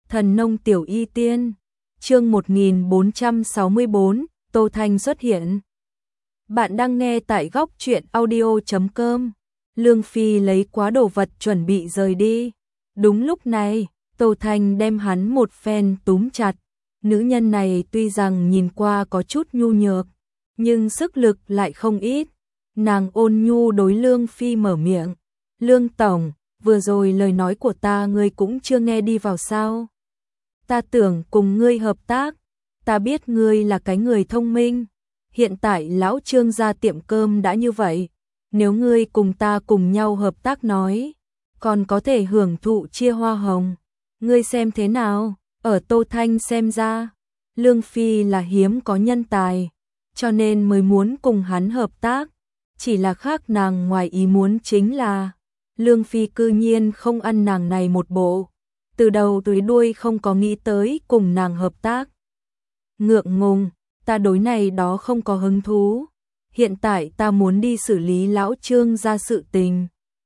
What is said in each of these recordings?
Thần nông tiểu y tiên, chương 1464, Tô Thanh xuất hiện. Bạn đang nghe tại góc truyện audio.com. Lương Phi lấy quá đồ vật chuẩn bị rời đi. Đúng lúc này, Tô Thanh đem hắn một phen túm chặt. Nữ nhân này tuy rằng nhìn qua có chút nhu nhược, nhưng sức lực lại không ít. Nàng ôn nhu đối Lương Phi mở miệng. Lương Tổng, vừa rồi lời nói của ta ngươi cũng chưa nghe đi vào sao? Ta tưởng cùng ngươi hợp tác, ta biết ngươi là cái người thông minh. Hiện tại lão Trương gia tiệm cơm đã như vậy, nếu ngươi cùng ta cùng nhau hợp tác nói, còn có thể hưởng thụ chia hoa hồng. Ngươi xem thế nào? Ở Tô Thanh xem ra, Lương Phi là hiếm có nhân tài, cho nên mới muốn cùng hắn hợp tác. Chỉ là khác nàng ngoài ý muốn chính là Lương Phi cư nhiên không ăn nàng này một bộ, từ đầu tới đuôi không có nghĩ tới cùng nàng hợp tác. Ngượng ngùng, ta đối này đó không có hứng thú, hiện tại ta muốn đi xử lý lão Trương gia sự tình.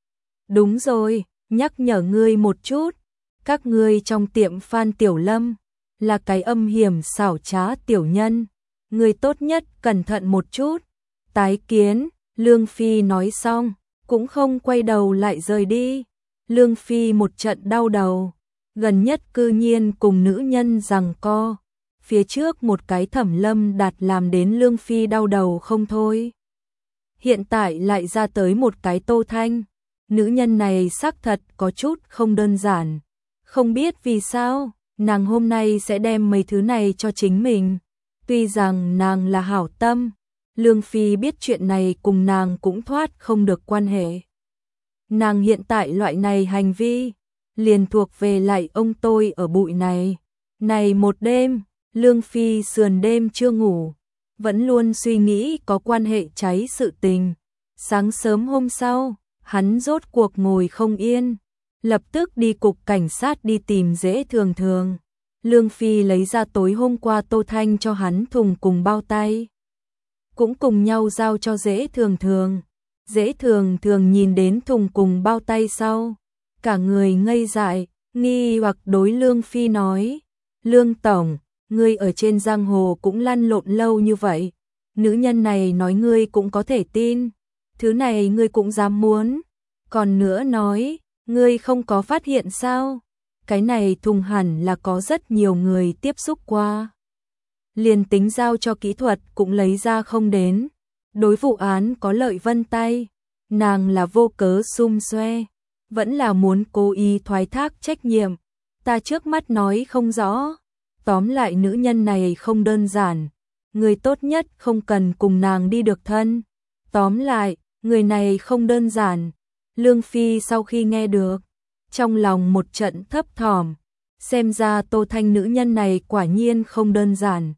Đúng rồi, nhắc nhở ngươi một chút, các ngươi trong tiệm Phan Tiểu Lâm là cái âm hiểm xảo trá tiểu nhân, ngươi tốt nhất cẩn thận một chút. Tái kiến. Lương Phi nói xong, cũng không quay đầu lại rời đi. Lương Phi một trận đau đầu, gần nhất cư nhiên cùng nữ nhân giằng co. Phía trước một cái Thẩm Lâm Đạt làm đến Lương Phi đau đầu không thôi. Hiện tại lại ra tới một cái Tô Thanh. Nữ nhân này xác thật có chút không đơn giản. Không biết vì sao, nàng hôm nay sẽ đem mấy thứ này cho chính mình. Tuy rằng nàng là hảo tâm, Lương Phi biết chuyện này cùng nàng cũng thoát không được quan hệ. Nàng hiện tại loại này hành vi, liền thuộc về lại ông tôi ở bụi này. Này một đêm, Lương Phi sườn đêm chưa ngủ, vẫn luôn suy nghĩ có quan hệ cháy sự tình. Sáng sớm hôm sau, hắn rốt cuộc ngồi không yên, lập tức đi cục cảnh sát đi tìm Dễ Thường Thường. Lương Phi lấy ra tối hôm qua Tô Thanh cho hắn thùng cùng bao tay, cũng cùng nhau giao cho Dễ Thường Thường. Dễ Thường Thường nhìn đến thùng cùng bao tay sau, cả người ngây dại, nghi hoặc đối Lương Phi nói: Lương Tổng, ngươi ở trên giang hồ cũng lăn lộn lâu như vậy, nữ nhân này nói ngươi cũng có thể tin, thứ này ngươi cũng dám muốn. Còn nữa nói, ngươi không có phát hiện sao, cái này thùng hẳn là có rất nhiều người tiếp xúc qua. Liền tính giao cho kỹ thuật cũng lấy ra không đến. Đối vụ án có lợi vân tay, nàng là vô cớ xum xoe, vẫn là muốn cố ý thoái thác trách nhiệm. Ta trước mắt nói không rõ, tóm lại nữ nhân này không đơn giản, người tốt nhất không cần cùng nàng đi được thân. Tóm lại, người này không đơn giản. Lương Phi sau khi nghe được, trong lòng một trận thấp thỏm, xem ra Tô Thanh nữ nhân này quả nhiên không đơn giản.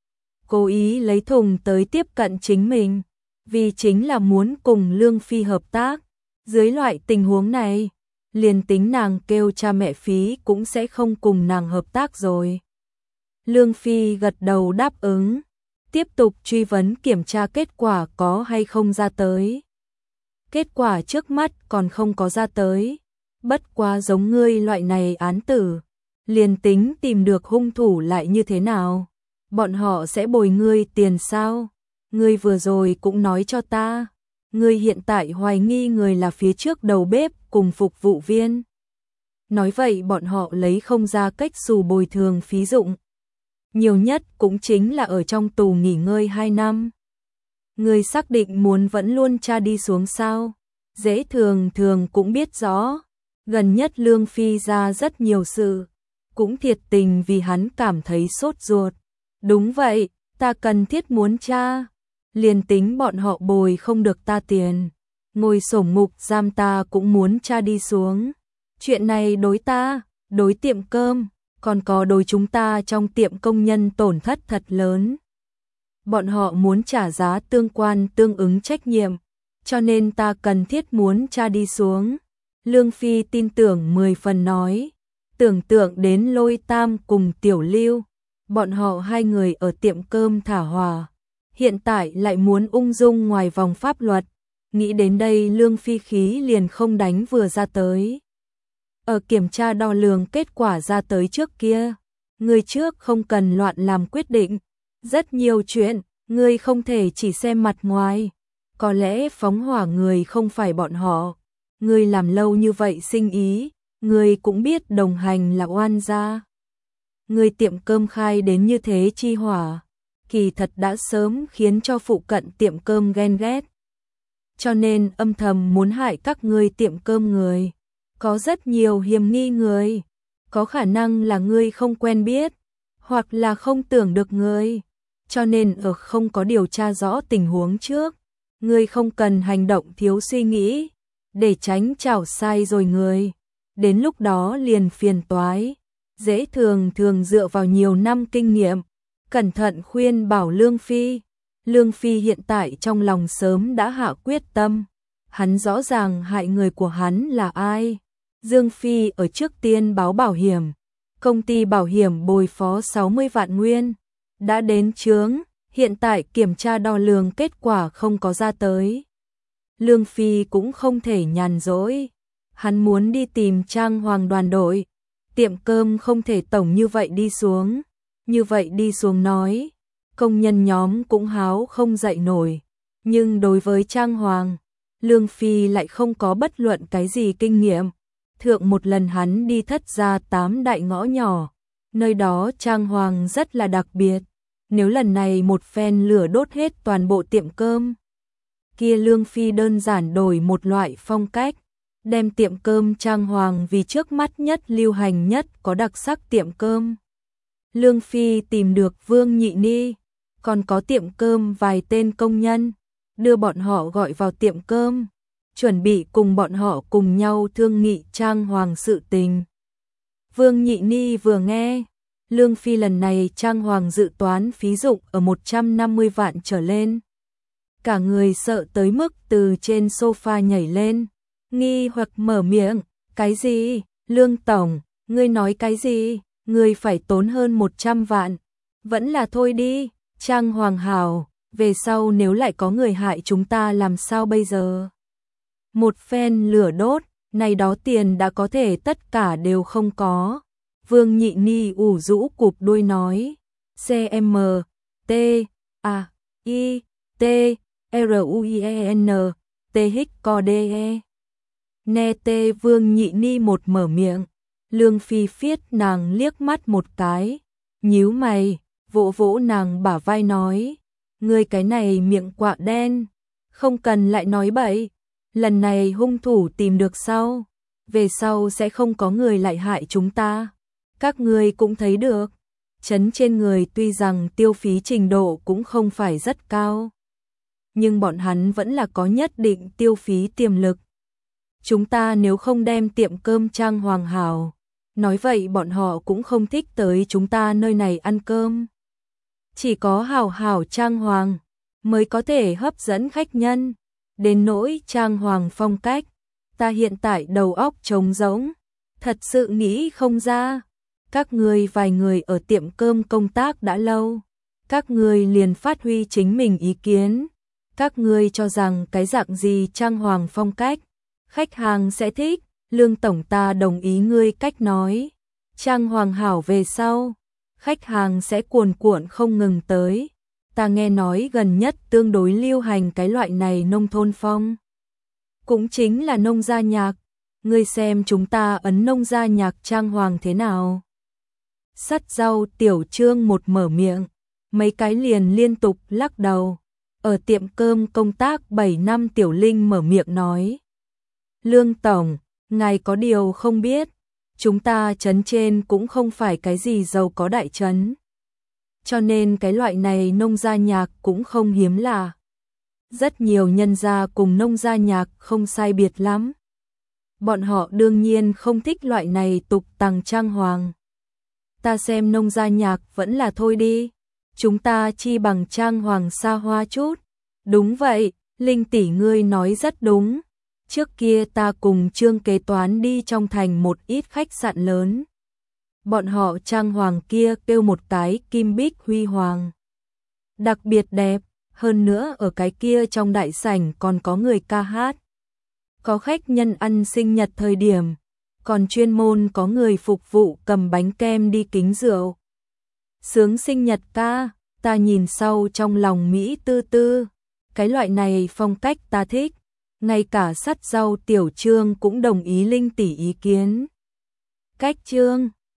Cố ý lấy thùng tới tiếp cận chính mình, vì chính là muốn cùng Lương Phi hợp tác. Dưới loại tình huống này, liền tính nàng kêu cha mẹ phí cũng sẽ không cùng nàng hợp tác rồi. Lương Phi gật đầu đáp ứng, tiếp tục truy vấn kiểm tra kết quả có hay không ra tới. Kết quả trước mắt còn không có ra tới, bất quá giống ngươi loại này án tử, liền tính tìm được hung thủ lại như thế nào? Bọn họ sẽ bồi ngươi tiền sao? Ngươi vừa rồi cũng nói cho ta, ngươi hiện tại hoài nghi người là phía trước đầu bếp cùng phục vụ viên. Nói vậy bọn họ lấy không ra cách xù bồi thường phí dụng. Nhiều nhất cũng chính là ở trong tù nghỉ ngơi 2 năm. Ngươi xác định muốn vẫn luôn tra đi xuống sao? Dễ Thường Thường cũng biết rõ, gần nhất Lương Phi ra rất nhiều sự, cũng thiệt tình vì hắn cảm thấy sốt ruột. Đúng vậy, ta cần thiết muốn tra, liền tính bọn họ bồi không được ta tiền, ngồi sổng ngục giam ta cũng muốn tra đi xuống. Chuyện này đối ta, đối tiệm cơm, còn có đối chúng ta trong tiệm công nhân tổn thất thật lớn. Bọn họ muốn trả giá tương quan tương ứng trách nhiệm, cho nên ta cần thiết muốn tra đi xuống. Lương Phi tin tưởng 10 phần nói, tưởng tượng đến Lôi Tam cùng Tiểu Lưu, bọn họ hai người ở tiệm cơm thả hòa, hiện tại lại muốn ung dung ngoài vòng pháp luật, nghĩ đến đây Lương Phi khí liền không đánh vừa ra tới. ở kiểm tra đo lường kết quả ra tới trước kia. Người trước không cần loạn làm quyết định. Rất nhiều chuyện, người không thể chỉ xem mặt ngoài. Có lẽ phóng hỏa người không phải bọn họ. Người làm lâu như vậy sinh ý, người cũng biết đồng hành là oan gia. Người tiệm cơm khai đến như thế chi hỏa, kỳ thật đã sớm khiến cho phụ cận tiệm cơm ghen ghét. Cho nên âm thầm muốn hại các ngươi tiệm cơm người. Có rất nhiều hiểm nghi người. Có khả năng là ngươi không quen biết, hoặc là không tưởng được ngươi. Cho nên ở không có điều tra rõ tình huống trước, ngươi không cần hành động thiếu suy nghĩ, để tránh chảo sai rồi người. Đến lúc đó liền phiền toái. Dễ thường dựa vào nhiều năm kinh nghiệm, cẩn thận khuyên bảo Lương Phi. Lương Phi hiện tại trong lòng sớm đã hạ quyết tâm. Hắn rõ ràng hại người của hắn là ai. Dương Phi ở trước tiên báo bảo hiểm. Công ty bảo hiểm bồi phó 60 vạn nguyên. Đã đến chướng, hiện tại kiểm tra đo lường kết quả không có ra tới. Lương Phi cũng không thể nhàn rỗi. Hắn muốn đi tìm Trang Hoàng đoàn đội. Tiệm cơm không thể tổng như vậy đi xuống. Như vậy đi xuống nói, công nhân nhóm cũng háo không dậy nổi. Nhưng đối với Trang Hoàng, Lương Phi lại không có bất luận cái gì kinh nghiệm. Thượng một lần hắn đi thất gia 8 đại ngõ nhỏ, nơi đó Trang Hoàng rất là đặc biệt. Nếu lần này một phen lửa đốt hết toàn bộ tiệm cơm, kia Lương Phi đơn giản đổi một loại phong cách, đem tiệm cơm Trang Hoàng vì trước mắt nhất lưu hành nhất có đặc sắc tiệm cơm. Lương Phi tìm được Vương Nhị Ni, còn có tiệm cơm vài tên công nhân, đưa bọn họ gọi vào tiệm cơm, chuẩn bị cùng bọn họ cùng nhau thương nghị Trang Hoàng sự tình. Vương Nhị Ni vừa nghe, Lương Phi lần này Trang Hoàng dự toán phí dụng ở 150 vạn trở lên. Cả người sợ tới mức từ trên sofa nhảy lên, nghi hoặc mở miệng, cái gì? Lương Tổng, ngươi nói cái gì? Ngươi phải tốn hơn 100 vạn. Vẫn là thôi đi, Trang Hoàng hảo, về sau nếu lại có người hại chúng ta làm sao bây giờ? Một phen lửa đốt, này đó tiền đã có thể tất cả đều không có. Vương Nhị Ni ủ rũ cụp đuôi nói, CM, T, A, I, T, R, U, I, E, N, T, H, C, D, E. Nè tê Vương Nhị Ni một mở miệng, Lương Phi phiết nàng liếc mắt một cái, nhíu mày, vỗ vỗ nàng bả vai nói, ngươi cái này miệng quạ đen, không cần lại nói bậy, lần này hung thủ tìm được sau, về sau sẽ không có người lại hại chúng ta. Các ngươi cũng thấy được, trấn trên người tuy rằng tiêu phí trình độ cũng không phải rất cao, nhưng bọn hắn vẫn là có nhất định tiêu phí tiềm lực. Chúng ta nếu không đem tiệm cơm Trang Hoàng hảo, nói vậy bọn họ cũng không thích tới chúng ta nơi này ăn cơm. Chỉ có hảo hảo Trang Hoàng mới có thể hấp dẫn khách nhân. Đến nỗi Trang Hoàng phong cách, ta hiện tại đầu óc trống rỗng, thật sự nghĩ không ra. Các ngươi vài người ở tiệm cơm công tác đã lâu, các ngươi liền phát huy chính mình ý kiến. Các ngươi cho rằng cái dạng gì Trang Hoàng phong cách khách hàng sẽ thích. Lương Tổng, ta đồng ý ngươi cách nói. Trang Hoàng hảo về sau, khách hàng sẽ cuồn cuộn không ngừng tới. Ta nghe nói gần nhất tương đối lưu hành cái loại này nông thôn phong. Cũng chính là nông gia nhạc. Ngươi xem chúng ta ấn nông gia nhạc Trang Hoàng thế nào? Sắt rau Tiểu Trương một mở miệng, mấy cái liền liên tục lắc đầu. Ở tiệm cơm công tác 7 năm Tiểu Linh mở miệng nói. Lương Tổng, ngài có điều không biết, chúng ta trấn trên cũng không phải cái gì giàu có đại trấn. Cho nên cái loại này nông gia nhạc cũng không hiếm lạ. Rất nhiều nhân gia cùng nông gia nhạc không sai biệt lắm. Bọn họ đương nhiên không thích loại này tục tằng Trang Hoàng. Ta xem nông gia nhạc vẫn là thôi đi. Chúng ta chi bằng Trang Hoàng xa hoa chút. Đúng vậy, Linh tỷ ngươi nói rất đúng. Trước kia ta cùng Trương kế toán đi trong thành một ít khách sạn lớn. Bọn họ Trang Hoàng kia kêu một cái kim bích huy hoàng. Đặc biệt đẹp, hơn nữa ở cái kia trong đại sảnh còn có người ca hát. Có khách nhân ăn sinh nhật thời điểm, còn chuyên môn có người phục vụ cầm bánh kem đi kính rượu. Sướng sinh nhật ca, ta nhìn sau trong lòng Mỹ tư tư, cái loại này phong cách ta thích, ngay cả sắt rau Tiểu Trương cũng đồng ý Linh tỷ ý kiến. Cách Trương